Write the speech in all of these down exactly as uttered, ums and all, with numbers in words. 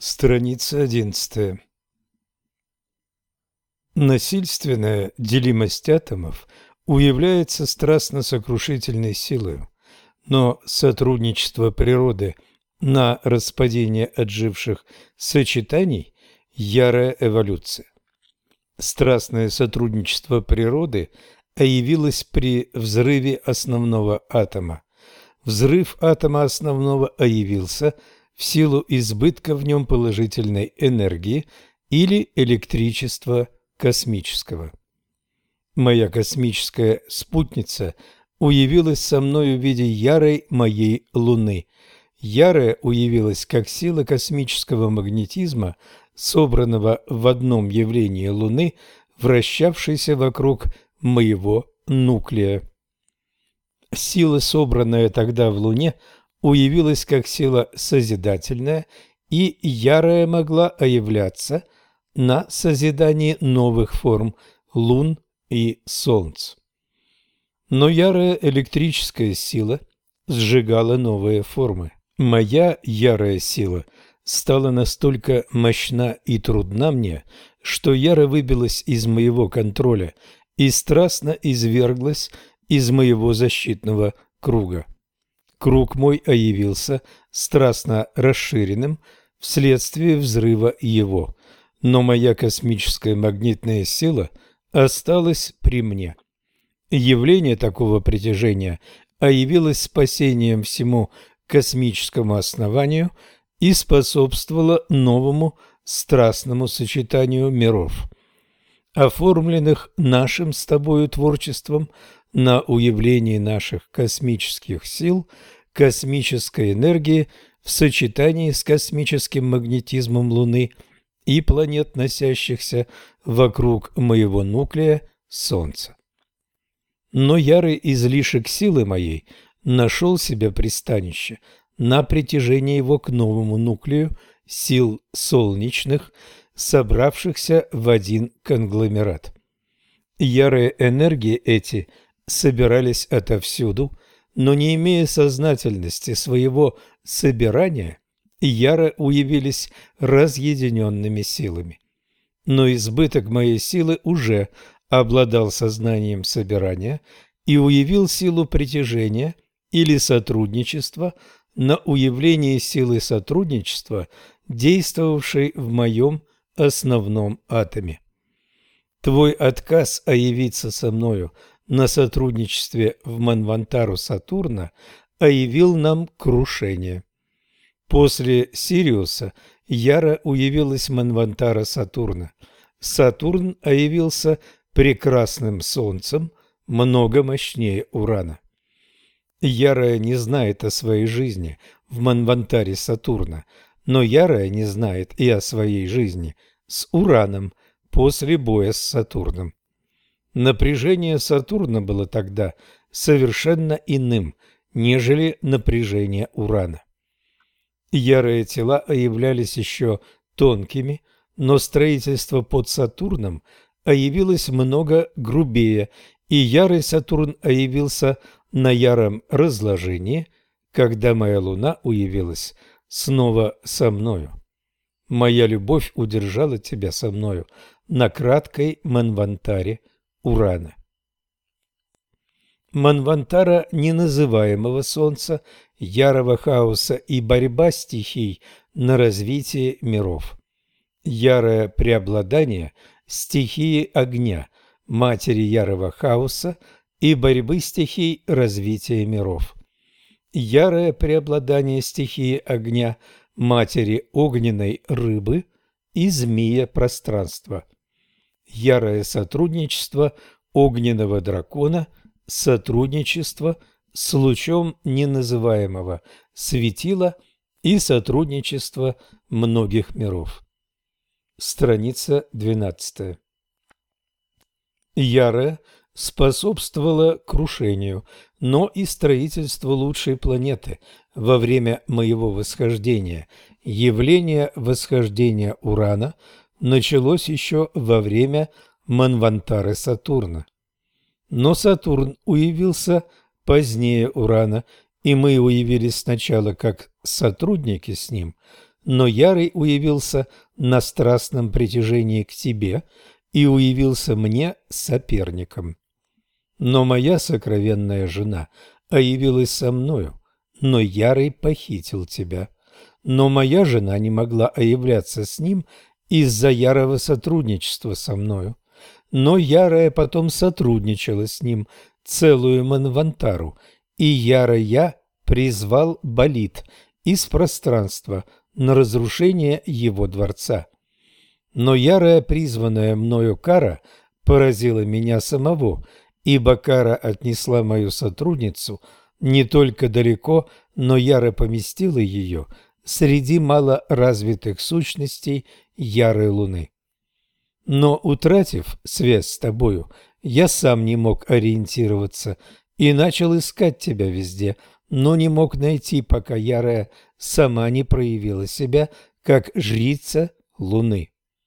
Страница одиннадцатая. Насильственная делимость атомов уявляется страстно-сокрушительной силою, но сотрудничество природы на распадение отживших сочетаний – ярая эволюция. Страстное сотрудничество природы явилось при взрыве основного атома. Взрыв атома основного явился в силу избытка в нем положительной энергии или электричества космического. Моя космическая спутница уявилась со мною в виде ярой моей Луны. Ярая уявилась как сила космического магнетизма, собранного в одном явлении Луны, вращавшейся вокруг моего нуклея. Сила, собранная тогда в Луне, уявилась как сила созидательная, и ярая могла являться на созидании новых форм лун и солнц. Но ярая электрическая сила сжигала новые формы. Моя ярая сила стала настолько мощна и трудна мне, что яро выбилась из моего контроля и страстно изверглась из моего защитного круга. Круг мой явился страстно расширенным вследствие взрыва его, но моя космическая магнитная сила осталась при мне. Явление такого притяжения явилось спасением всему космическому основанию и способствовало новому страстному сочетанию миров, оформленных нашим с тобою творчеством на уявлении наших космических сил, космической энергии в сочетании с космическим магнетизмом Луны и планет, носящихся вокруг моего нуклея Солнца. Но ярый излишек силы моей нашел себе пристанище на притяжении его к новому нуклею сил солнечных, собравшихся в один конгломерат. Ярые энергии эти собирались отовсюду, но не имея сознательности своего собирания, яро уявились разъединенными силами. Но избыток моей силы уже обладал сознанием собирания и уявил силу притяжения или сотрудничества на уявление силы сотрудничества, действовавшей в моем основном атоме. Твой отказ явиться со мною на сотрудничестве в Манвантару Сатурна явил нам крушение. После Сириуса яро уявилась Манвантара Сатурна. Сатурн явился прекрасным солнцем, много мощнее Урана. Ярая не знает о своей жизни в Манвантаре Сатурна, но ярая не знает и о своей жизни с Ураном после боя с Сатурном. Напряжение Сатурна было тогда совершенно иным, нежели напряжение Урана. Ярые тела являлись еще тонкими, но строительство под Сатурном явилось много грубее, и ярый Сатурн явился на яром разложении, когда моя Луна уявилась снова со мною. Моя любовь удержала тебя со мною на краткой Манвантаре Урана. Манвантара неназываемого Солнца, ярого хаоса и борьба стихий на развитие миров. Ярое преобладание стихии огня, матери ярого хаоса и борьбы стихий развития миров. Ярое преобладание стихии огня, матери огненной рыбы и змея пространства. Ярое сотрудничество огненного дракона, сотрудничество с лучом неназываемого светила и сотрудничество многих миров. Страница двенадцатая. Ярое способствовало крушению, но и строительству лучшей планеты во время моего восхождения. Явление восхождения Урана началось еще во время Манвантары Сатурна. Но Сатурн уявился позднее Урана, и мы уявились сначала как сотрудники с ним. но ярый уявился на страстном притяжении к тебе и уявился мне соперником. Но моя сокровенная жена явилась со мною, но ярый похитил тебя. Но моя жена не могла являться с ним из-за ярого сотрудничества со мною. Но ярая потом сотрудничала с ним целую манвантару, и ярая призвал Балит из пространства на разрушение его дворца. Но ярая призванная мною кара поразила меня самого, ибо кара отнесла мою сотрудницу не только далеко, но яро поместила ее среди малоразвитых сущностей ярой луны. Но, утратив связь с тобою, я сам не мог ориентироваться и начал искать тебя везде, но не мог найти, пока ярая сама не проявила себя как жрица луны.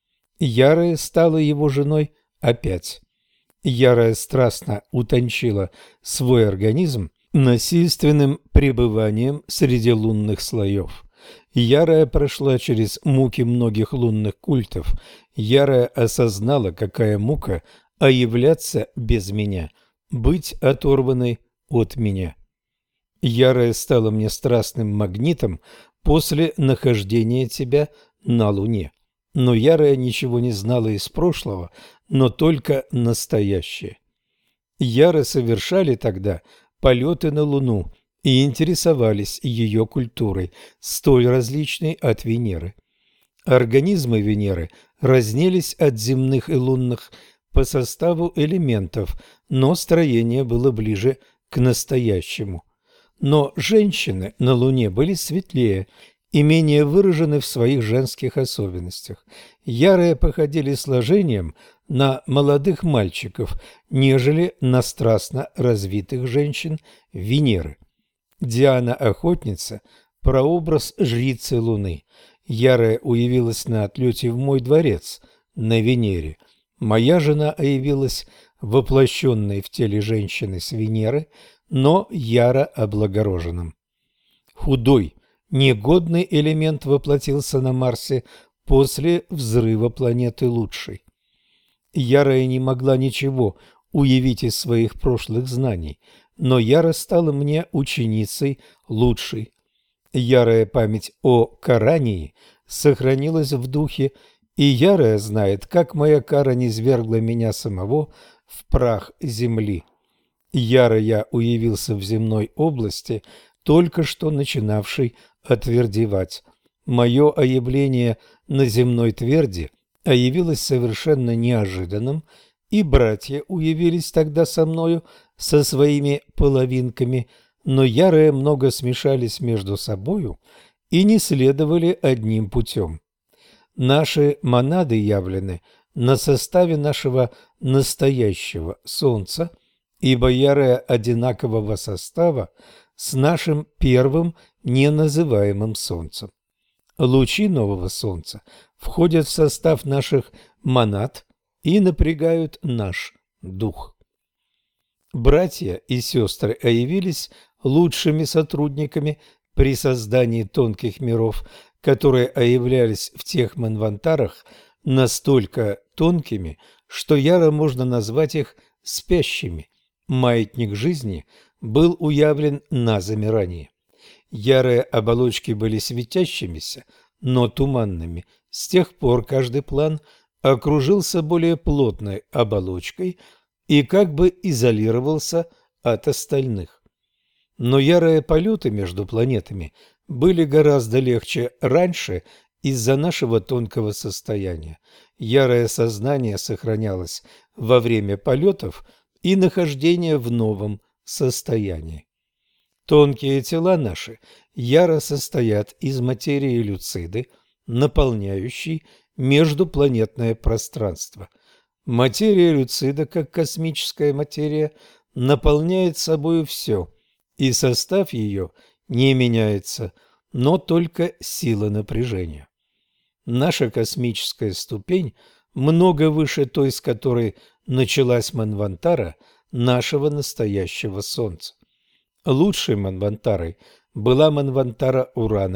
Ярая стала его женой опять. Ярая страстно утончила свой организм насильственным пребыванием среди лунных слоев. Ярая прошла через муки многих лунных культов. Ярая осознала, какая мука, а являться без меня, быть оторванной от меня. Ярая стала мне страстным магнитом после нахождения тебя на луне. Но ярая ничего не знала из прошлого, но только настоящее. Яро совершали тогда полеты на луну и интересовались ее культурой, столь различной от Венеры. Организмы Венеры разнились от земных и лунных по составу элементов, но строение было ближе к настоящему. Но женщины на Луне были светлее и менее выражены в своих женских особенностях. Ярые походили сложением на молодых мальчиков, нежели на страстно развитых женщин Венеры. Диана-охотница – прообраз жрицы Луны. Ярая уявилась на отлете в мой дворец на Венере. Моя жена явилась воплощенной в теле женщины с Венеры, но яро облагороженным. Худой, негодный элемент воплотился на Марсе после взрыва планеты Лучшей. Ярая не могла ничего уявить из своих прошлых знаний, но Яра стала мне ученицей Лучшей. Ярая память о Карании сохранилась в духе, и ярая знает, как моя кара низвергла меня самого в прах земли. Яро я уявился в земной области, только что начинавшей отвердевать. Мое оявление на земной тверди явилось совершенно неожиданным, и братья уявились тогда со мною со своими половинками, но ярые много смешались между собою и не следовали одним путем. Наши монады явлены на составе нашего настоящего Солнца, ибо ярые одинакового состава с нашим первым неназываемым Солнцем. Лучи нового Солнца входят в состав наших монад и напрягают наш дух. Братья и сестры явились лучшими сотрудниками при создании тонких миров, которые являлись в тех манвантарах настолько тонкими, что яро можно назвать их спящими. Маятник жизни был уявлен на замирании. Ярые оболочки были светящимися, но туманными. С тех пор каждый план окружился более плотной оболочкой и как бы изолировался от остальных. Но ярые полеты между планетами были гораздо легче раньше из-за нашего тонкого состояния. Ярое сознание сохранялось во время полетов и нахождения в новом состоянии. Тонкие тела наши яро состоят из материи люциды, наполняющей междупланетное пространство. Материя люцида, как космическая материя, наполняет собою все, и состав ее не меняется, но только сила напряжения. Наша космическая ступень много выше той, с которой началась манвантара нашего настоящего Солнца. Лучшей манвантарой была манвантара Урана,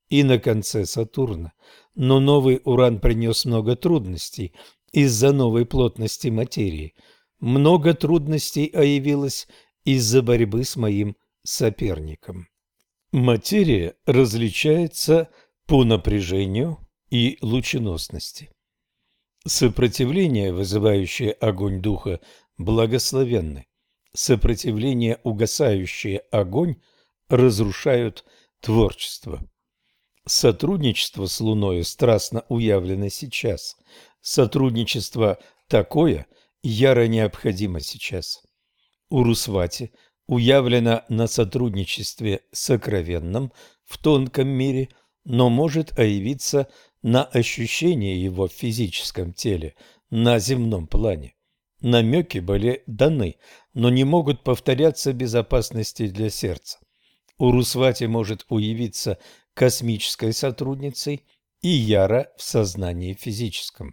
и на конце Сатурна. Но новый Уран принес много трудностей из-за новой плотности материи. Много трудностей явилось из-за борьбы с моим соперником. Материя различается по напряжению и лученосности. Сопротивление, вызывающее огонь духа, благословенны. Сопротивление, угасающее огонь, разрушают творчество. Сотрудничество с Луною страстно уявлено сейчас. Сотрудничество такое яро необходимо сейчас. Урусвати уявлено на сотрудничестве сокровенном в тонком мире, но может оявиться на ощущение его в физическом теле, на земном плане. Намеки были даны, но не могут повторяться без опасности для сердца. Урусвати может уявиться космической сотрудницей и яро в сознании физическом.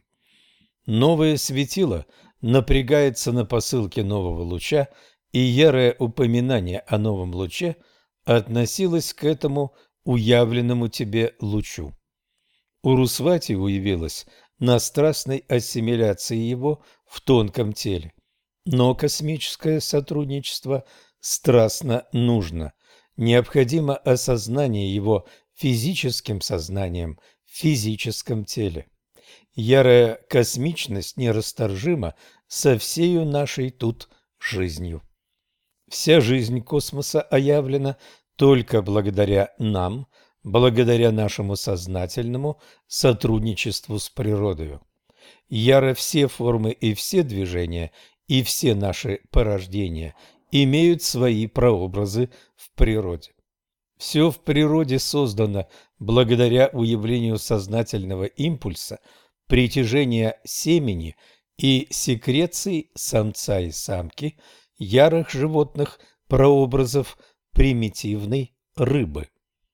Новое светило напрягается на посылке нового луча, и ярое упоминание о новом луче относилось к этому уявленному тебе лучу. Урусвати уявилась на страстной ассимиляции его в тонком теле, но космическое сотрудничество страстно нужно. Необходимо осознание его физическим сознанием в физическом теле. Ярая космичность нерасторжима со всею нашей тут жизнью. Вся жизнь космоса оявлена только благодаря нам, благодаря нашему сознательному сотрудничеству с природою. Яро все формы и все движения, и все наши порождения имеют свои прообразы в природе. Все в природе создано благодаря уявлению сознательного импульса, притяжения семени и секреции самца и самки, ярых животных прообразов примитивной рыбы.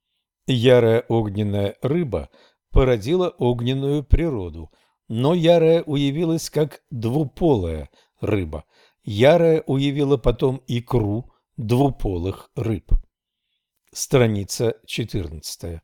Ярая огненная рыба породила огненную природу, но ярая уявилась как двуполая рыба. Ярая уявила потом икру двуполых рыб. Страница четырнадцатая.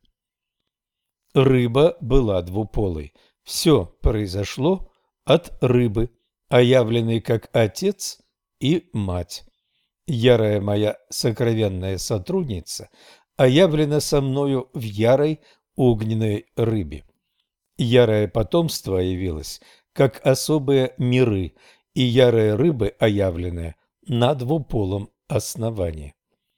Рыба была двуполой. Все произошло от рыбы, оявленной как отец и мать. Ярая моя сокровенная сотрудница оявлена со мною в ярой огненной рыбе. Ярое потомство явилось как особые миры, и ярая рыбы оявленная на двуполом основании.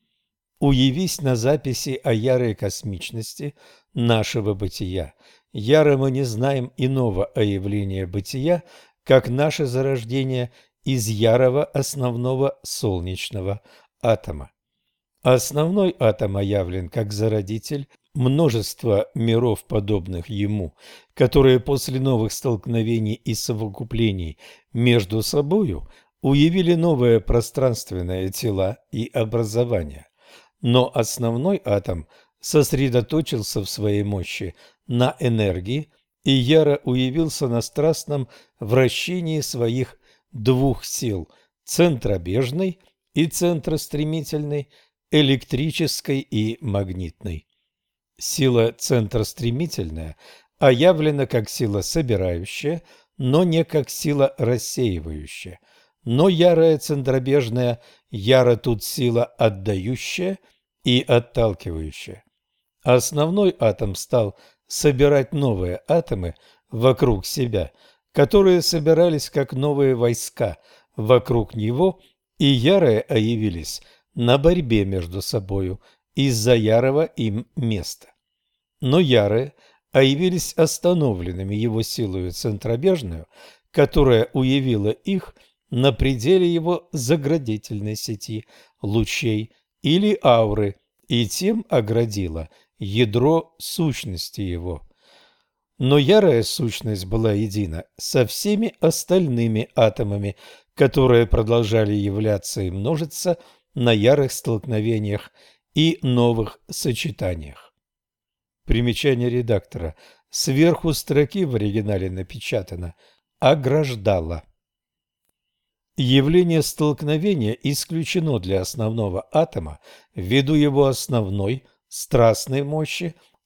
Уявись на записи о ярой космичности нашего бытия. Яро мы не знаем иного оявления бытия, как наше зарождение из ярого основного солнечного атома. Основной атом оявлен как зародитель множества миров, подобных ему, которые после новых столкновений и совокуплений между собою уявили новые пространственные тела и образования. Но основной атом сосредоточился в своей мощи на энергии, и яро уявился на страстном вращении своих двух сил – центробежной и центростремительной, электрической и магнитной. Сила центростремительная оявлена как сила собирающая, но не как сила рассеивающая. Но ярая центробежная яро тут сила отдающая и отталкивающая. Основной атом стал собирать новые атомы вокруг себя, которые собирались как новые войска вокруг него, и ярые оявились на борьбе между собою из-за ярого им места. Но ярые оявились остановленными его силою центробежную, которая уявила их на пределе его заградительной сети лучей или ауры, и тем оградила ядро сущности его. Но ярая сущность была едина со всеми остальными атомами, которые продолжали являться и множиться на ярых столкновениях и новых сочетаниях. Примечание редактора. Сверху строки в оригинале напечатано «ограждала». Явление столкновения исключено для основного атома ввиду его основной страстной мощи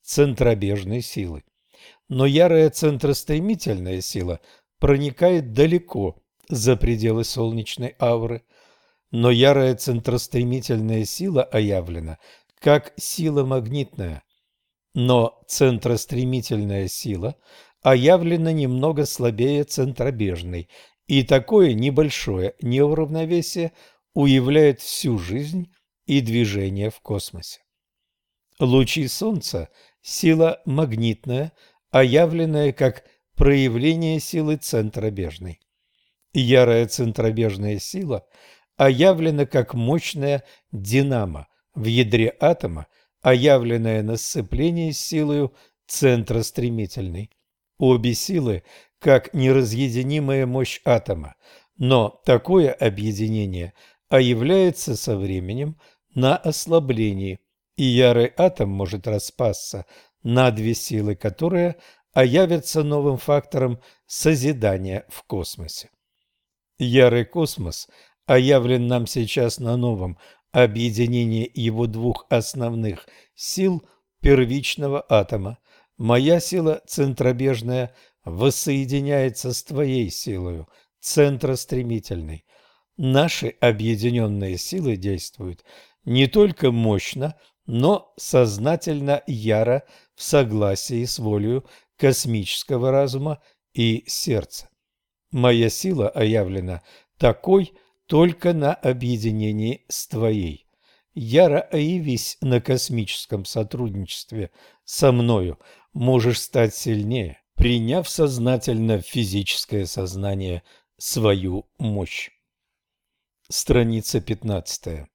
центробежной силы. Но ярая центростремительная сила проникает далеко за пределы солнечной ауры. Но ярая центростремительная сила оявлена как сила магнитная. Но центростремительная сила оявлена немного слабее центробежной, и такое небольшое неуравновесие уявляет всю жизнь и движение в космосе. Лучи Солнца – сила магнитная, оявленная как проявление силы центробежной. Ярая центробежная сила оявлена как мощная динамо в ядре атома, оявленная на сцеплении с силою центростремительной. Обе силы как неразъединимая мощь атома, но такое объединение оявляется со временем на ослаблении, и ярый атом может распасться на две силы, которые оявятся новым фактором созидания в космосе. Ярый космос оявлен нам сейчас на новом объединении его двух основных сил первичного атома. Моя сила центробежная воссоединяется с твоей силою центростремительной. Наши объединенные силы действуют не только мощно, но сознательно яро в согласии с волею космического разума и сердца. Моя сила оявлена такой только на объединении с твоей. Яро оявись на космическом сотрудничестве со мною, можешь стать сильнее, приняв сознательно в физическое сознание свою мощь. Страница пятнадцатая.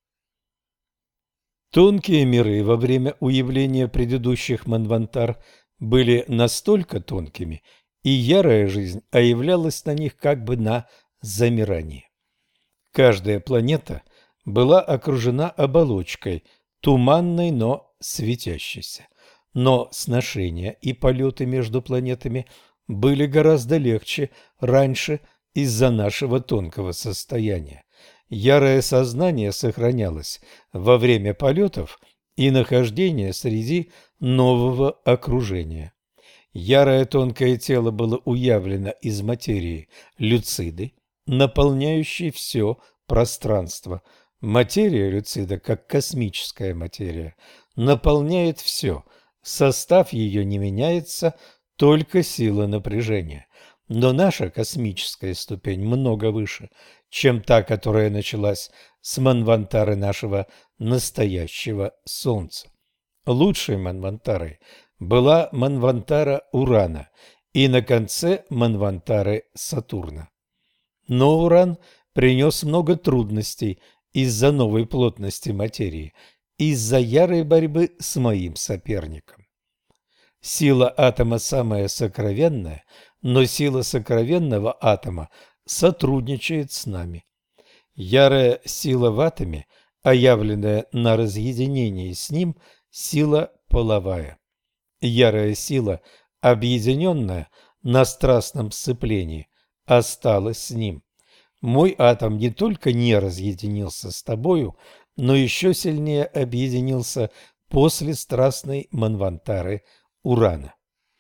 Тонкие миры во время уявления предыдущих манвантар были настолько тонкими, и ярая жизнь оявлялась на них как бы на замирании. Каждая планета была окружена оболочкой, туманной, но светящейся. Но сношения и полеты между планетами были гораздо легче раньше из-за нашего тонкого состояния. Ярое сознание сохранялось во время полетов и нахождения среди нового окружения. Ярое тонкое тело было уявлено из материи люциды, наполняющей все пространство. Материя люцида, как космическая материя, наполняет все. Состав ее не меняется, только сила напряжения. Но наша космическая ступень много выше, чем та, которая началась с манвантары нашего настоящего Солнца. Лучшей манвантарой была манвантара Урана и на конце манвантары Сатурна. Но Уран принес много трудностей из-за новой плотности материи, из-за ярой борьбы с моим соперником. Сила атома самая сокровенная, но сила сокровенного атома сотрудничает с нами. Ярая сила в атоме, оявленная на разъединении с ним, сила половая. Ярая сила, объединенная на страстном сцеплении, осталась с ним. Мой атом не только не разъединился с тобою, но еще сильнее объединился после страстной манвантары Урана.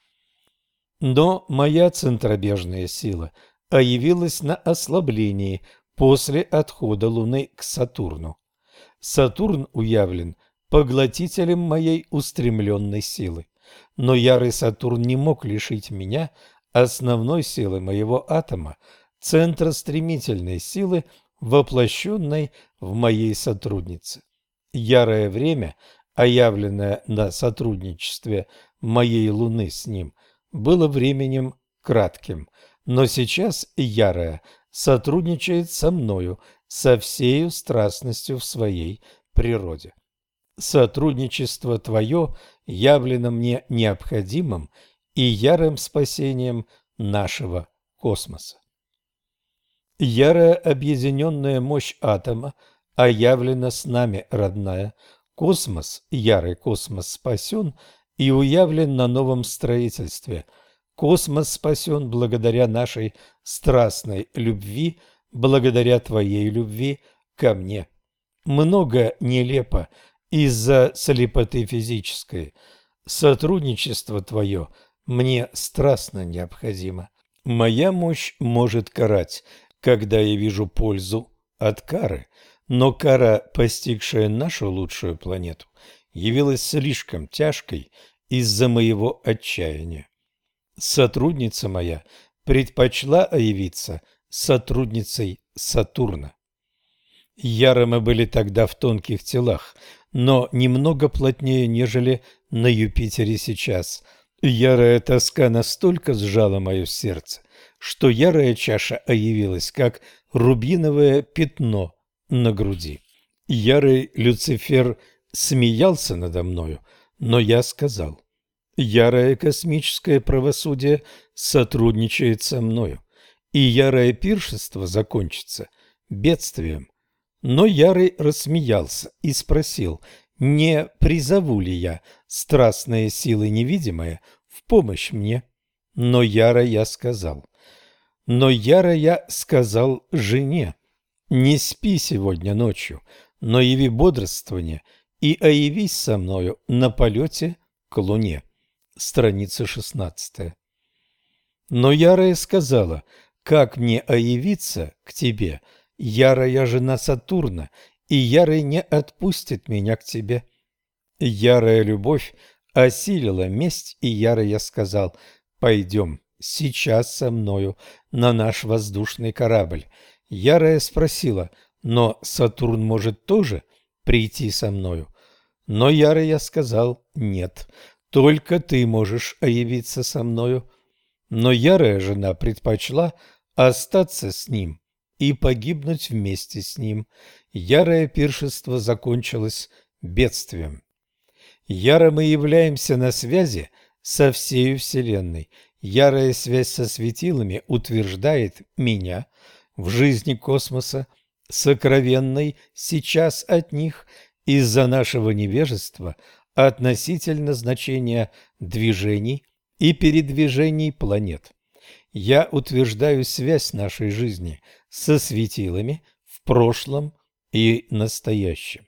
Но моя центробежная сила оявилась на ослаблении после отхода Луны к Сатурну. Сатурн уявлен поглотителем моей устремленной силы, но ярый Сатурн не мог лишить меня основной силы моего атома, центра стремительной силы, воплощенной в моей сотруднице. Ярое время, оявленное на сотрудничестве моей Луны с ним, было временем кратким, но сейчас ярое сотрудничает со мною со всею страстностью в своей природе. Сотрудничество твое явлено мне необходимым и ярым спасением нашего космоса. Ярая объединенная мощь атома оявлена с нами, родная. Космос, ярый космос спасен и уявлен на новом строительстве. Космос спасен благодаря нашей страстной любви, благодаря твоей любви ко мне. Много нелепо из-за слепоты физической. Сотрудничество твое мне страстно необходимо. Моя мощь может карать, когда я вижу пользу от кары, но кара, постигшая нашу лучшую планету, явилась слишком тяжкой из-за моего отчаяния. Сотрудница моя предпочла явиться сотрудницей Сатурна. Яро мы были тогда в тонких телах, но немного плотнее, нежели на Юпитере сейчас. Ярая тоска настолько сжала мое сердце, что ярая чаша явилась, как рубиновое пятно на груди. Ярый Люцифер смеялся надо мною, но я сказал: ярое космическое правосудие сотрудничает со мною, и ярое пиршество закончится бедствием. Но Ярый рассмеялся и спросил, не призову ли я страстные силы невидимые в помощь мне. Но Яро я сказал, но Яро я сказал жене: не спи сегодня ночью, но яви бодрствование и оявись со мною на полете к луне. Страница шестнадцатая. Но Ярая сказала: как мне оявиться к тебе? Ярая жена Сатурна, и Ярый не отпустит меня к тебе. Ярая любовь осилила месть, и Ярый я сказал: пойдем сейчас со мною на наш воздушный корабль. Ярая спросила: но Сатурн может тоже прийти со мною? Но Ярый я сказал: нет, только ты можешь явиться со мною. Но ярая жена предпочла остаться с ним и погибнуть вместе с ним. Ярое пиршество закончилось бедствием. Яро мы являемся на связи со всею Вселенной. Ярая связь со светилами утверждает меня в жизни космоса, сокровенной сейчас от них из-за нашего невежества относительно значения движений и передвижений планет. Я утверждаю связь нашей жизни со светилами в прошлом и настоящем.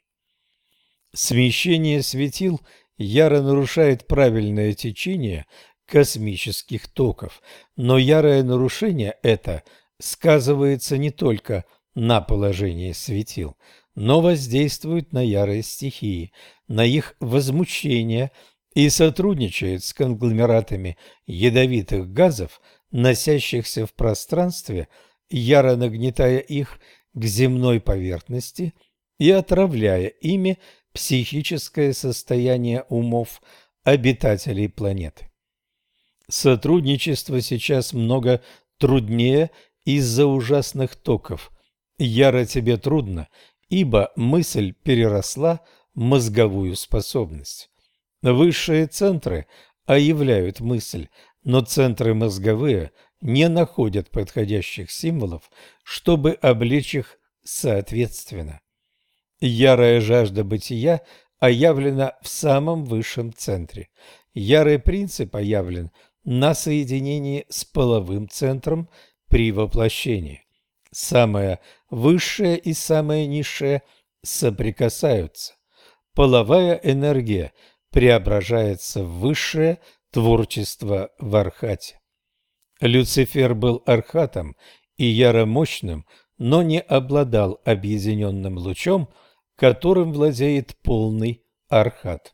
Смещение светил яро нарушает правильное течение космических токов, но ярое нарушение это сказывается не только на положении светил, но воздействует на ярые стихии, на их возмущение и сотрудничает с конгломератами ядовитых газов, носящихся в пространстве, яро нагнетая их к земной поверхности и отравляя ими психическое состояние умов обитателей планеты. Сотрудничество сейчас много труднее из-за ужасных токов. Яро тебе трудно, ибо мысль переросла мозговую способность. Высшие центры оявляют мысль, но центры мозговые не находят подходящих символов, чтобы облечь их соответственно. Ярая жажда бытия оявлена в самом высшем центре. Ярый принцип оявлен на соединении с половым центром при воплощении. Самое высшее и самое низшее соприкасаются. Половая энергия преображается в высшее творчество в Архате. Люцифер был архатом и яромощным, но не обладал объединенным лучом, которым владеет полный архат.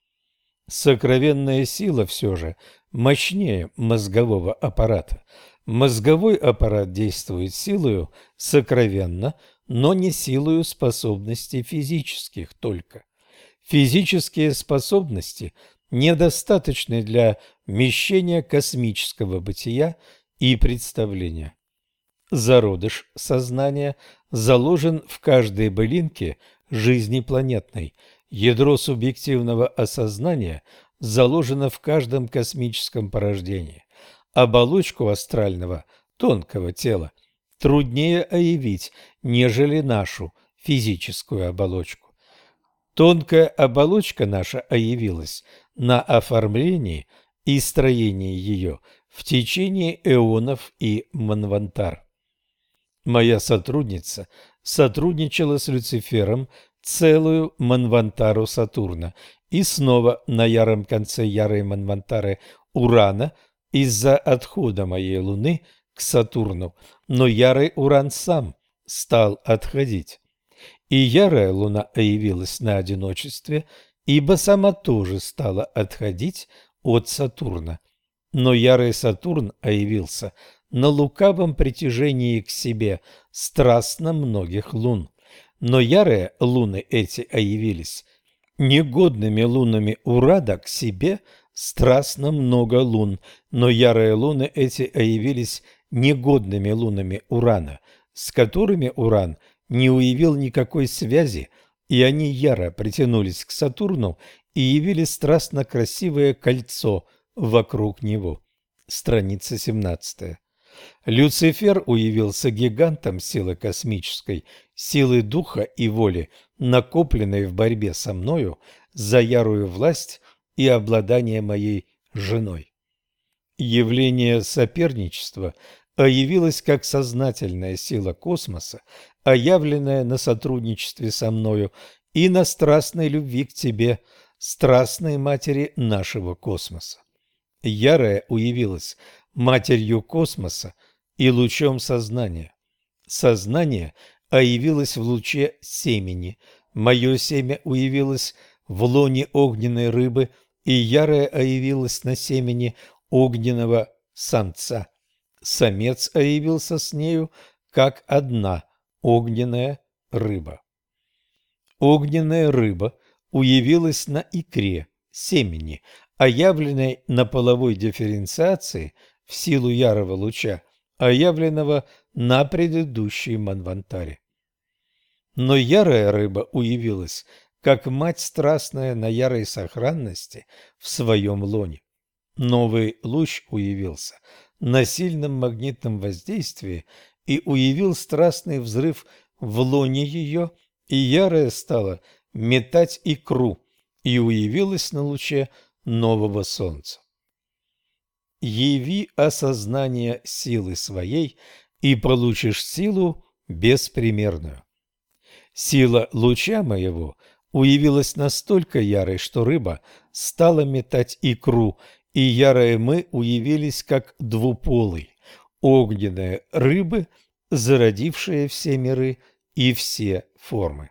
Сокровенная сила все же мощнее мозгового аппарата. Мозговой аппарат действует силою сокровенно, но не силою способностей физических только. Физические способности недостаточны для вмещения космического бытия и представления. Зародыш сознания заложен в каждой былинке жизни планетной. Ядро субъективного осознания заложено в каждом космическом порождении. Оболочку астрального, тонкого тела труднее оявить, нежели нашу физическую оболочку. Тонкая оболочка наша оявилась на оформлении и строении ее в течение эонов и манвантар. Моя сотрудница сотрудничала с Люцифером целую Манвантару Сатурна, и снова на яром конце ярой Манвантары Урана из-за отхода моей Луны к Сатурну, но ярый Уран сам стал отходить. И ярая Луна явилась на одиночестве, ибо сама тоже стала отходить от Сатурна. Но ярый Сатурн явился на лукавом притяжении к себе страстно многих лун. Но ярые луны эти явились негодными лунами Урада к себе страстно много лун, но ярые луны эти явились негодными лунами Урана, с которыми Уран не уявил никакой связи, и они яро притянулись к Сатурну и явили страстно красивое кольцо вокруг него. Страница семнадцатая. Люцифер уявился гигантом силы космической, силы духа и воли, накопленной в борьбе со мною за ярую власть и обладание моей женой. Явление соперничества явилось как сознательная сила космоса, оявленная на сотрудничестве со мною и на страстной любви к тебе, страстной матери нашего космоса. Ярая уявилась матерью космоса и лучом сознания. Сознание оявилось в луче семени, мое семя уявилось в лоне огненной рыбы, и ярая оявилась на семени огненного самца. Самец оявился с нею, как одна огненная рыба. Огненная рыба уявилась на икре, семени, оявленной на половой дифференциации в силу ярого луча, оявленного на предыдущей Манвантаре. Но ярая рыба уявилась, как мать страстная на ярой сохранности в своем лоне. Новый луч уявился на сильном магнитном воздействии и уявил страстный взрыв в лоне ее, и ярая стала метать икру, и уявилась на луче нового солнца. Яви осознание силы своей, и получишь силу беспримерную. Сила луча моего уявилась настолько ярой, что рыба стала метать икру, и ярые мы уявились как двуполый, огненные рыбы, зародившие все миры и все формы.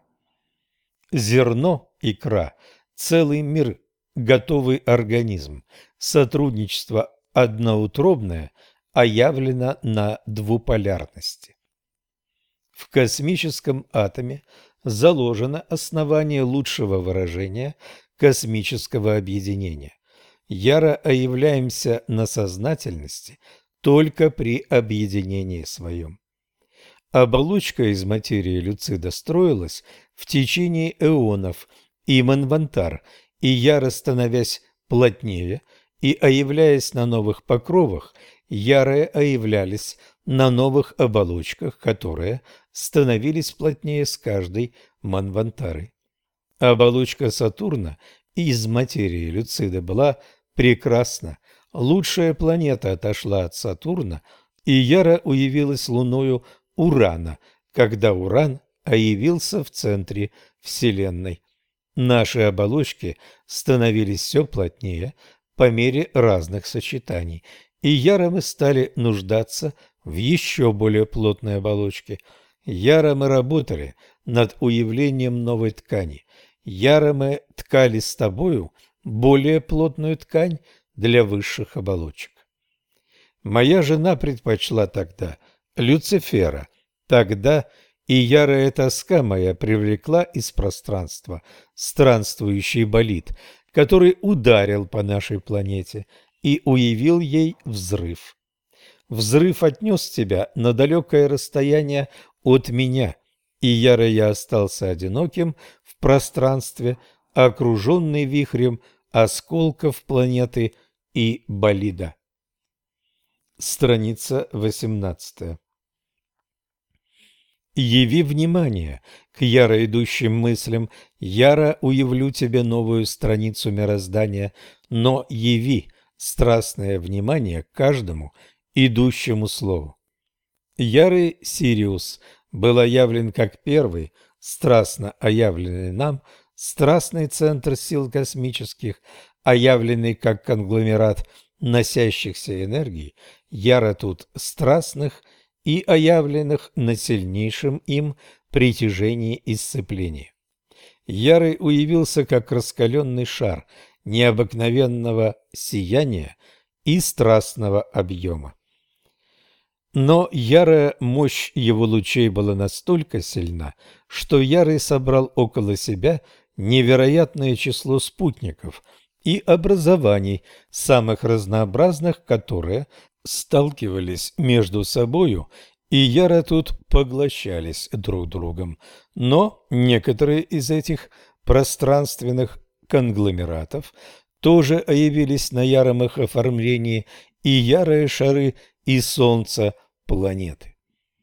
Зерно, икра, целый мир, готовый организм, сотрудничество одноутробное, оявлено на двуполярности. В космическом атоме заложено основание лучшего выражения космического объединения. Яро оявляемся на сознательности только при объединении своем. Оболочка из материи Люцида строилась в течение эонов, и Манвантар, и яро становясь плотнее и оявляясь на новых покровах, ярые оявлялись на новых оболочках, которые становились плотнее с каждой Манвантарой. Оболочка Сатурна из материи Люцида была прекрасна. Лучшая планета отошла от Сатурна, и яро уявилась луною Урана, когда Уран оявился в центре Вселенной. Наши оболочки становились все плотнее по мере разных сочетаний, и яро мы стали нуждаться в еще более плотной оболочке. Яро мы работали над уявлением новой ткани. Яро мы ткали с тобою более плотную ткань для высших оболочек. Моя жена предпочла тогда Люцифера, тогда и ярая тоска моя привлекла из пространства странствующий болид, который ударил по нашей планете и уявил ей взрыв. Взрыв отнес тебя на далекое расстояние от меня, и яро я остался одиноким в пространстве, окруженный вихрем осколков планеты и болида. Страница восемнадцатая. Яви внимание к яро идущим мыслям, яро уявлю тебе новую страницу мироздания, но яви страстное внимание к каждому идущему слову. Ярый Сириус был явлен как первый страстно оявленный нам, страстный центр сил космических, оявленный как конгломерат носящихся энергий, яро тут страстных и оявленных на сильнейшем им притяжении и сцеплении. Ярый уявился как раскаленный шар необыкновенного сияния и страстного объема. Но ярая мощь его лучей была настолько сильна, что Ярый собрал около себя невероятное число спутников и образований, самых разнообразных, которые сталкивались между собою, и яро тут поглощались друг другом. Но некоторые из этих пространственных конгломератов тоже явились на яром их оформлении, и ярые шары и Солнца планеты.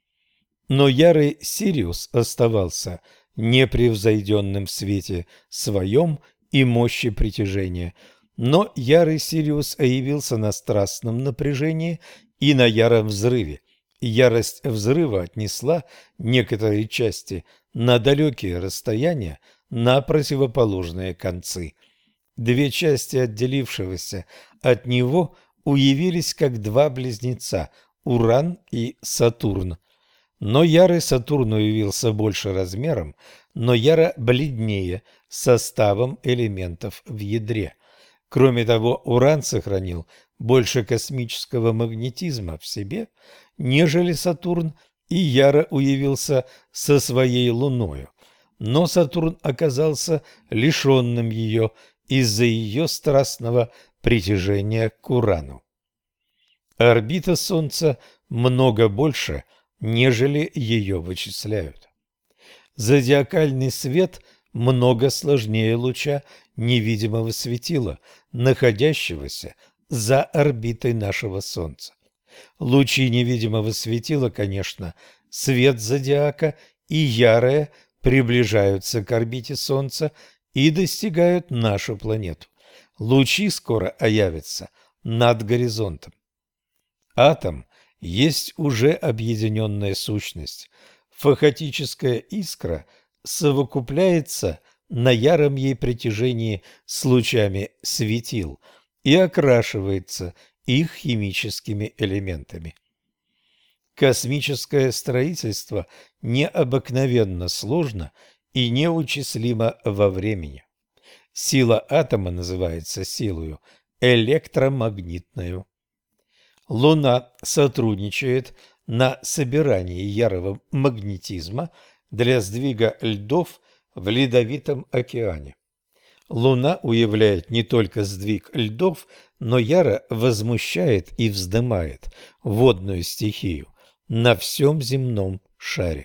Но ярый Сириус оставался непревзойденным в свете своем и мощи притяжения, но ярый Сириус явился на страстном напряжении и на яром взрыве. Ярость взрыва отнесла некоторые части на далекие расстояния, на противоположные концы. Две части отделившегося от него уявились как два близнеца – Уран и Сатурн. Но ярый Сатурн уявился больше размером, но яро бледнее составом элементов в ядре. Кроме того, Уран сохранил больше космического магнетизма в себе, нежели Сатурн, и яро уявился со своей Луною. Но Сатурн оказался лишенным ее из-за ее страстного притяжения к Урану. Орбита Солнца много больше, нежели ее вычисляют. Зодиакальный свет много сложнее луча невидимого светила, находящегося за орбитой нашего Солнца. Лучи невидимого светила, конечно, свет зодиака и ярое приближаются к орбите Солнца и достигают нашу планету. Лучи скоро появятся над горизонтом. Атом есть уже объединенная сущность. Фахотическая искра совокупляется на яром ей притяжении с лучами светил и окрашивается их химическими элементами. Космическое строительство необыкновенно сложно и неучислимо во времени. Сила атома называется силою электромагнитную. Луна сотрудничает на собирании ярого магнетизма для сдвига льдов в ледовитом океане. Луна уявляет не только сдвиг льдов, но яро возмущает и вздымает водную стихию на всем земном шаре.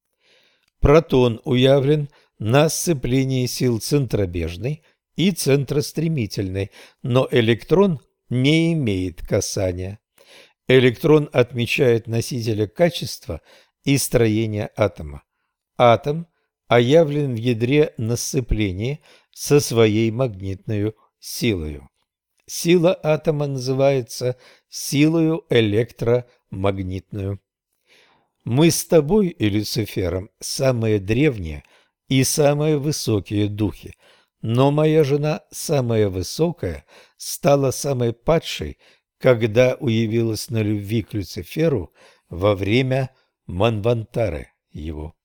Протон уявлен на сцеплении сил центробежной и центростремительной, но электрон не имеет касания. Электрон отмечает носителя качества и строения атома. Атом оявлен в ядре на сцеплении со своей магнитной силой. Сила атома называется силою электромагнитную. Мы с тобой и Люцифером самые древние и самые высокие духи, но моя жена, самая высокая, стала самой падшей, когда уявилась на любви к Люциферу во время Манвантары его.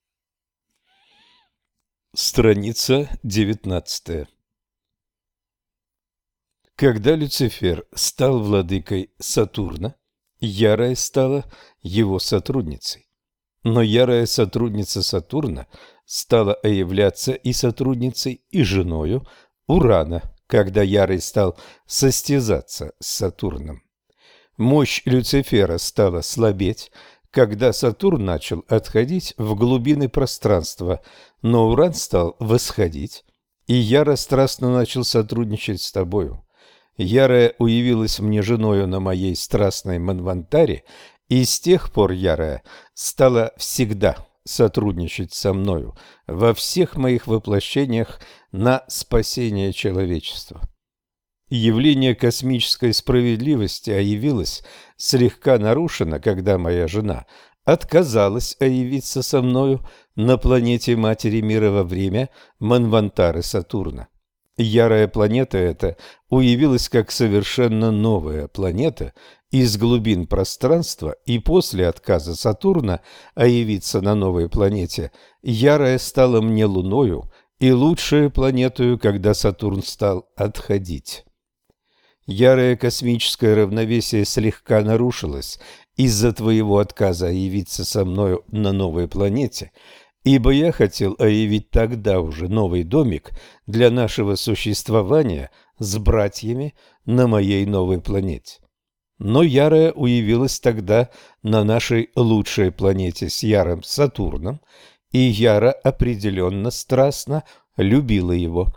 Страница девятнадцатая. Когда Люцифер стал владыкой Сатурна, Ярая стала его сотрудницей. Но ярая сотрудница Сатурна стала являться и сотрудницей, и женою Урана, когда Ярый стал состязаться с Сатурном. Мощь Люцифера стала слабеть, когда Сатурн начал отходить в глубины пространства, но Уран стал восходить, и Яра страстно начал сотрудничать с тобою. Ярая уявилась мне женою на моей страстной Манвантаре, и с тех пор Ярая стала всегда сотрудничать со мною во всех моих воплощениях на спасение человечества. Явление космической справедливости явилось слегка нарушено, когда моя жена отказалась явиться со мною на планете Матери Мира во время Манвантары Сатурна. Ярая планета эта уявилась как совершенно новая планета из глубин пространства, и после отказа Сатурна явиться на новой планете, Ярая стала мне луною и лучшей планетою, когда Сатурн стал отходить. Ярое космическое равновесие слегка нарушилось из-за твоего отказа явиться со мною на новой планете, ибо я хотел оявить тогда уже новый домик для нашего существования с братьями на моей новой планете. Но Ярая уявилась тогда на нашей лучшей планете с Яром Сатурном, и Яра определенно страстно любила его.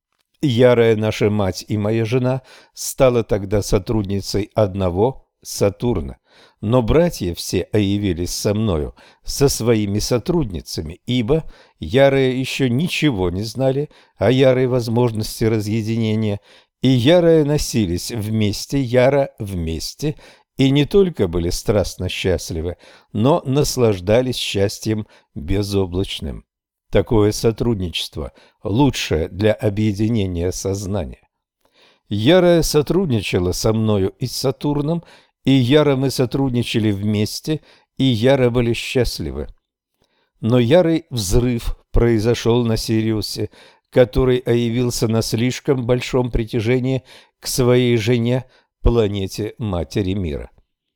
Ярая наша мать и моя жена стала тогда сотрудницей одного Сатурна, но братья все явились со мною, со своими сотрудницами, ибо Ярые еще ничего не знали о Ярой возможности разъединения, и Ярые носились вместе, Яра вместе, и не только были страстно счастливы, но наслаждались счастьем безоблачным. Такое сотрудничество лучшее для объединения сознания. Ярая сотрудничала со мною и с Сатурном, и Яро мы сотрудничали вместе, и Яро были счастливы. Но ярый взрыв произошел на Сириусе, который явился на слишком большом притяжении к своей жене, планете Матери Мира.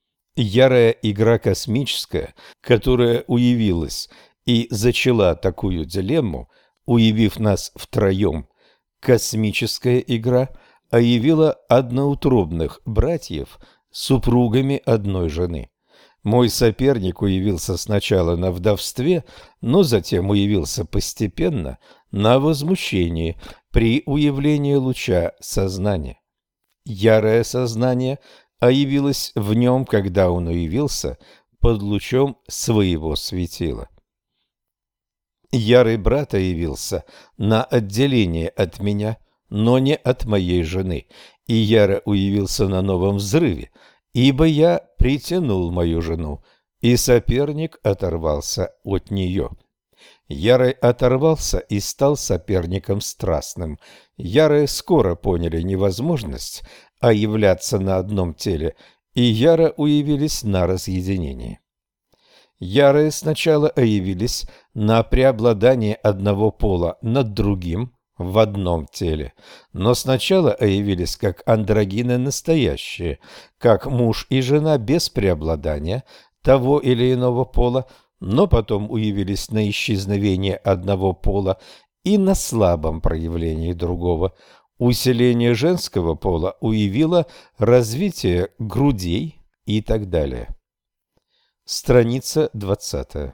Ярая игра космическая, которая уявилась и зачала такую дилемму, уявив нас втроем, космическая игра оявила одноутробных братьев супругами одной жены. Мой соперник уявился сначала на вдовстве, но затем уявился постепенно на возмущении при уявлении луча сознания. Ярое сознание оявилось в нем, когда он уявился под лучом своего светила. Ярый брат явился на отделение от меня, но не от моей жены, и Яро уявился на новом взрыве, ибо я притянул мою жену, и соперник оторвался от нее. Ярый оторвался и стал соперником страстным. Ярые скоро поняли невозможность являться на одном теле, и яро уявились на разъединении. Ярые сначала явились на преобладание одного пола над другим в одном теле, но сначала явились как андрогины настоящие, как муж и жена без преобладания того или иного пола, но потом уявились на исчезновение одного пола и на слабом проявлении другого. Усиление женского пола уявило развитие грудей и так далее. Страница двадцатая.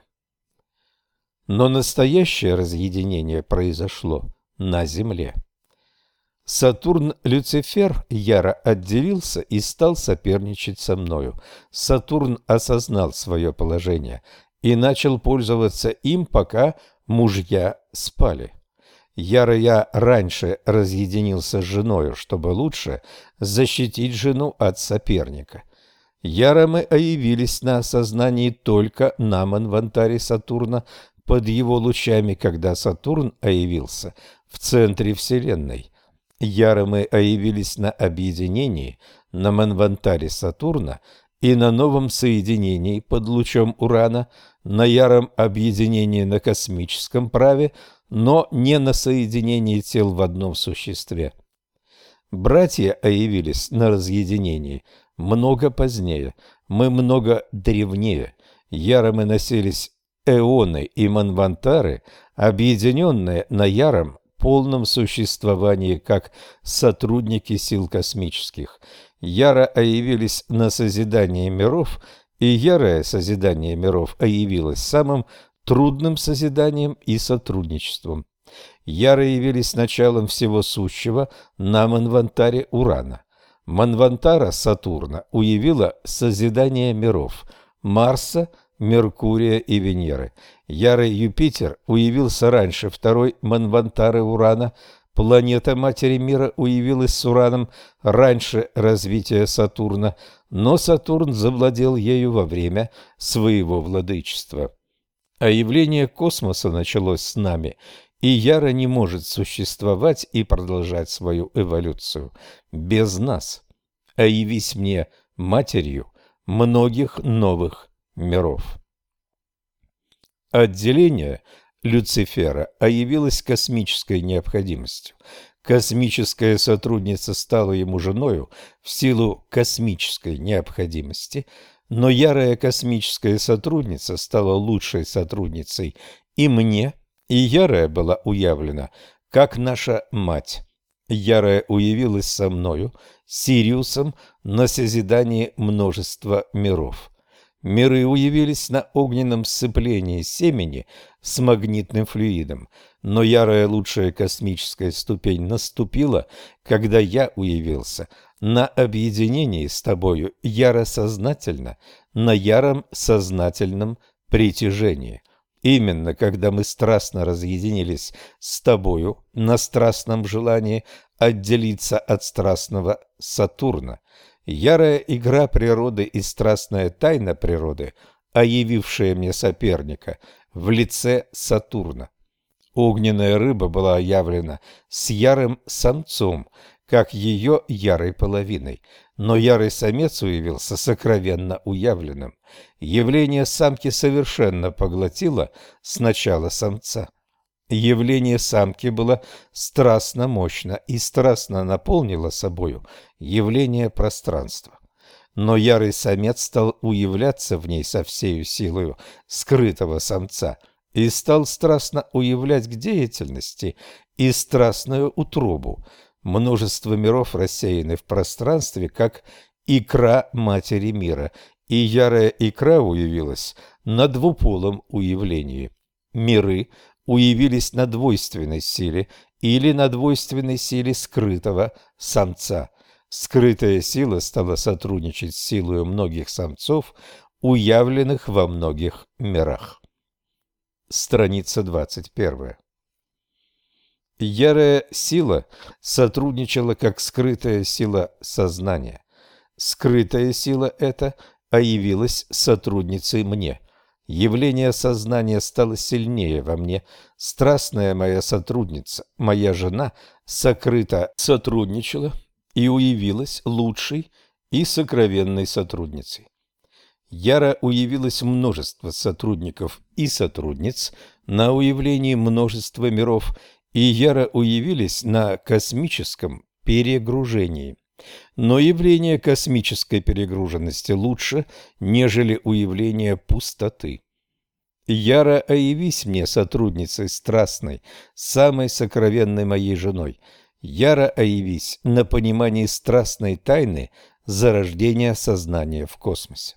Но настоящее разъединение произошло на Земле. Сатурн-Люцифер яро отделился и стал соперничать со мною. Сатурн осознал свое положение и начал пользоваться им, пока мужья спали. Яро я раньше разъединился с женою, чтобы лучше защитить жену от соперника. Яро мы явились на осознании только на Манвантаре Сатурна под его лучами, когда Сатурн явился в центре Вселенной. Яро мы явились на объединении на Манвантаре Сатурна и на новом соединении под лучом Урана, на яром объединении на космическом праве, но не на соединении тел в одном существе. Братья явились на разъединении много позднее, мы много древнее. Яро мы носились эоны и манвантары, объединенные на яром полном существовании как сотрудники сил космических. Яро явились на созидание миров, и ярое созидание миров явилось самым трудным созиданием и сотрудничеством. Яро явились началом всего сущего на Манвантаре Урана. Манвантара Сатурна уявила созидание миров Марса, Меркурия и Венеры. Ярый Юпитер уявился раньше второй Манвантары Урана, Планета Матери Мира уявилась с Ураном раньше развития Сатурна, но Сатурн завладел ею во время своего владычества. А явление космоса началось с нами, и Яра не может существовать и продолжать свою эволюцию без нас. А явись мне матерью многих новых миров. Отделение Люцифера явилось космической необходимостью. Космическая сотрудница стала ему женою в силу космической необходимости, но ярая космическая сотрудница стала лучшей сотрудницей и мне, и ярая была уявлена как наша мать. Ярая уявилась со мною, Сириусом, на созидании множества миров. Миры уявились на огненном сцеплении семени с магнитным флюидом, но ярая лучшая космическая ступень наступила, когда я уявился на объединении с тобою яросознательно, на яром сознательном притяжении. Именно когда мы страстно разъединились с тобою на страстном желании отделиться от страстного Сатурна, ярая игра природы и страстная тайна природы, оявившая мне соперника в лице Сатурна. Огненная рыба была явлена с ярым самцом, как ее ярой половиной, но ярый самец уявился сокровенно уявленным. Явление самки совершенно поглотило сначала самца. Явление самки было страстно мощно и страстно наполнило собою явление пространства. Но ярый самец стал уявляться в ней со всею силою скрытого самца и стал страстно уявлять к деятельности и страстную утробу. Множество миров рассеяны в пространстве, как икра Матери Мира, и ярая икра уявилась на двуполом уявлении. Миры уявились на двойственной силе или на двойственной силе скрытого самца. Скрытая сила стала сотрудничать с силой многих самцов, уявленных во многих мирах. Страница двадцать первая. Ярая сила сотрудничала как скрытая сила сознания. Скрытая сила эта явилась сотрудницей мне. Явление сознания стало сильнее во мне. Страстная моя сотрудница, моя жена, сокрыто сотрудничала и уявилась лучшей и сокровенной сотрудницей. Яро уявилось множество сотрудников и сотрудниц на уявлении множества миров, и яро уявились на космическом перегружении. Но явление космической перегруженности лучше, нежели уявление пустоты. Яро явись мне сотрудницей страстной, самой сокровенной моей женой. Яро явись на понимании страстной тайны зарождения сознания в космосе.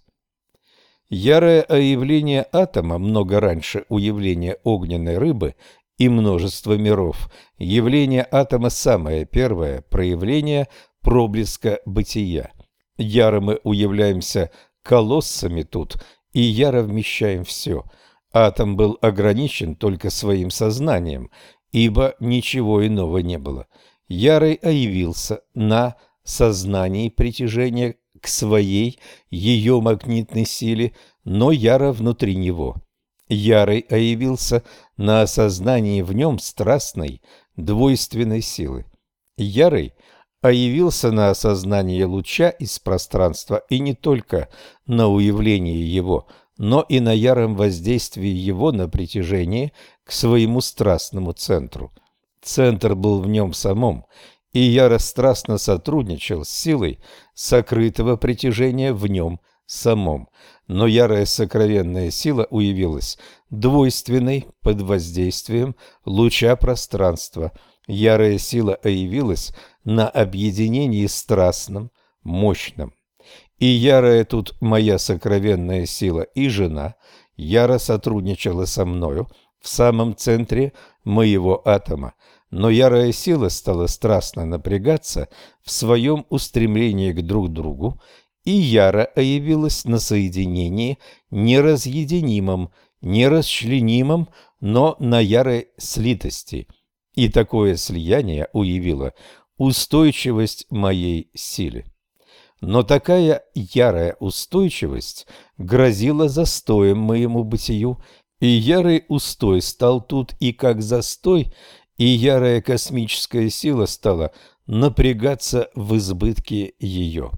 Ярое явление атома много раньше уявления огненной рыбы и множества миров. Явление атома самое первое проявление проблеска бытия. Яро мы уявляемся колоссами тут, и яро вмещаем все. Атом был ограничен только своим сознанием, ибо ничего иного не было. Ярый явился на сознании притяжения к своей, ее магнитной силе, но яро внутри него. Ярый явился на осознании в нем страстной, двойственной силы. Ярый явился на осознание луча из пространства и не только на уявление его, но и на яром воздействии его на притяжение к своему страстному центру. Центр был в нем самом, и яро страстно сотрудничал с силой сокрытого притяжения в нем самом. Но ярая сокровенная сила уявилась двойственной под воздействием луча пространства. Ярая сила явилась на объединении страстном, мощном. И ярая тут моя сокровенная сила и жена, яро сотрудничала со мною в самом центре моего атома, но ярая сила стала страстно напрягаться в своем устремлении к друг другу, и яро явилась на соединении неразъединимом, нерасчленимом, но на ярой слитости. И такое слияние уявило устойчивость моей силе. Но такая ярая устойчивость грозила застоем моему бытию, и ярый устой стал тут и как застой, и ярая космическая сила стала напрягаться в избытке ее.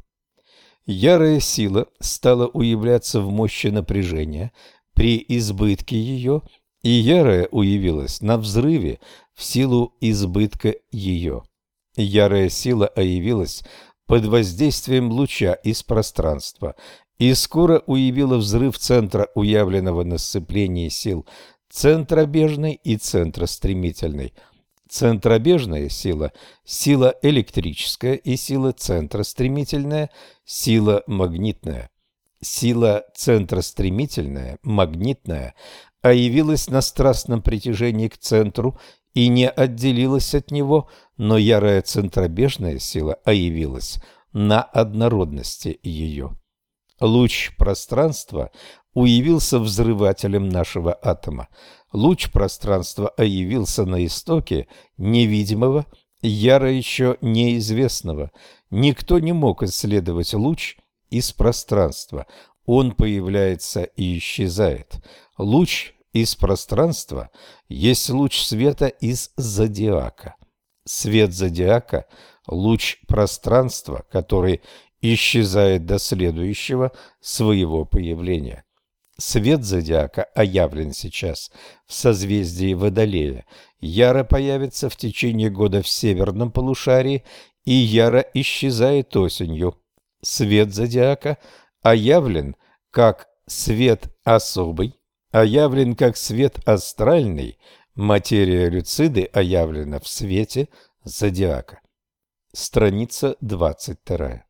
Ярая сила стала уявляться в мощи напряжения при избытке ее, и ярая уявилась на взрыве в силу избытка ее. Ярая сила оявилась под воздействием луча из пространства, и скоро уявила взрыв центра уявленного на сцеплении сил центробежной и центростремительной. Центробежная сила – сила электрическая, и сила центростремительная – сила магнитная. Сила центростремительная, магнитная, оявилась на страстном притяжении к центру и не отделилась от него, но ярая центробежная сила оявилась на однородности ее. Луч пространства уявился взрывателем нашего атома. Луч пространства оявился на истоке невидимого, яро еще неизвестного. Никто не мог исследовать луч из пространства. Он появляется и исчезает. Луч из пространства есть луч света из зодиака. Свет зодиака – луч пространства, который исчезает до следующего своего появления. Свет зодиака оявлен сейчас в созвездии Водолея, яро появится в течение года в северном полушарии и яро исчезает осенью. Свет зодиака оявлен как свет особый, оявлен как свет астральный, материя Люциды оявлена в свете зодиака. Страница двадцать вторая.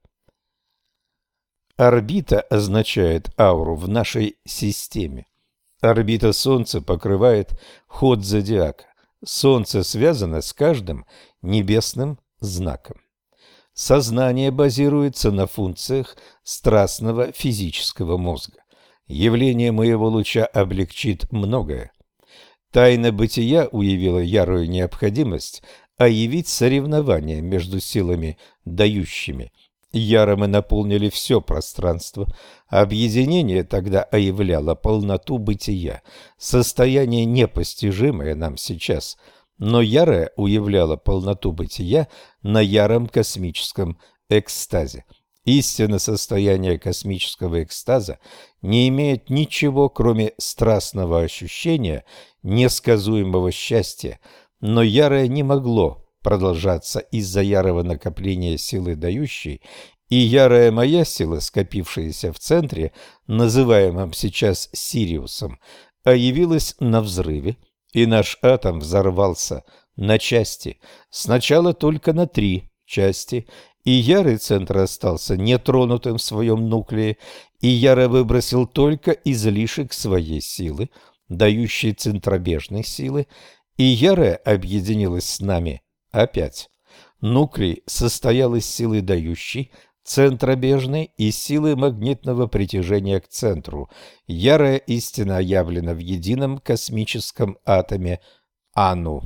Орбита означает ауру в нашей системе. Орбита Солнца покрывает ход зодиака. Солнце связано с каждым небесным знаком. Сознание базируется на функциях страстного физического мозга. Явление моего луча облегчит многое. Тайна бытия уявила ярую необходимость оявить соревнование между силами дающими. Яро мы наполнили все пространство. Объединение тогда оявляло полноту бытия, состояние непостижимое нам сейчас, но ярое уявляло полноту бытия на яром космическом экстазе. Истинно состояние космического экстаза не имеет ничего, кроме страстного ощущения несказуемого счастья, но ярое не могло продолжаться из-за ярого накопления силы дающей, и ярая моя сила, скопившаяся в центре, называемом сейчас Сириусом, оявилась на взрыве, и наш атом взорвался на части, сначала только на три части, и ярый центр остался нетронутым в своем нуклее, и яро выбросил только излишек своей силы, дающей центробежной силы, и ярое объединилось с нами опять. Нуклей состоял из силы дающей, центробежной и силы магнитного притяжения к центру. Ярая истина явлена в едином космическом атоме Ану.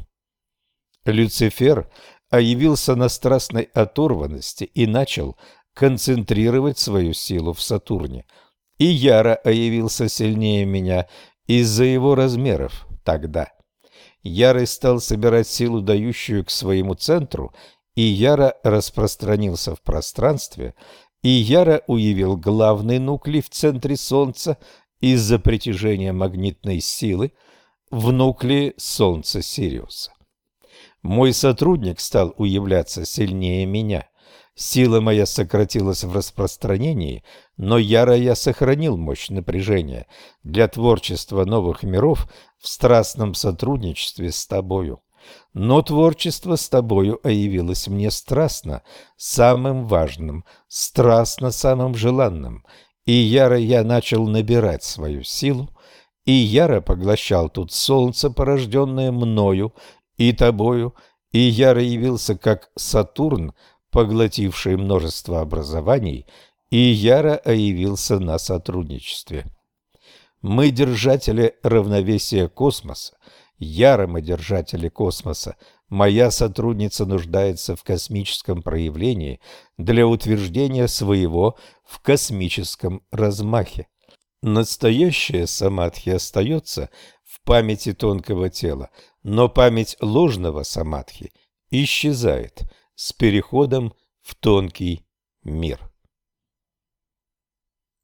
Люцифер оявился на страстной оторванности и начал концентрировать свою силу в Сатурне. И яро оявился сильнее меня из-за его размеров тогда. Ярый стал собирать силу, дающую к своему центру, и яро распространился в пространстве, и яро уявил главный нуклей в центре Солнца из-за притяжения магнитной силы в нуклее Солнца Сириуса. Мой сотрудник стал уявляться сильнее меня. Сила моя сократилась в распространении, но яро я сохранил мощь напряжения для творчества новых миров в страстном сотрудничестве с тобою. Но творчество с тобою оявилось мне страстно, самым важным, страстно самым желанным, и яро я начал набирать свою силу, и яро поглощал тут солнце, порожденное мною и тобою, и яро явился как Сатурн, поглотивший множество образований, и яро оявился на сотрудничестве. Мы держатели равновесия космоса, яро мы держатели космоса, Моя сотрудница нуждается в космическом проявлении для утверждения своего в космическом размахе. Настоящая самадхи остается в памяти тонкого тела, но память ложного самадхи исчезает с переходом в тонкий мир.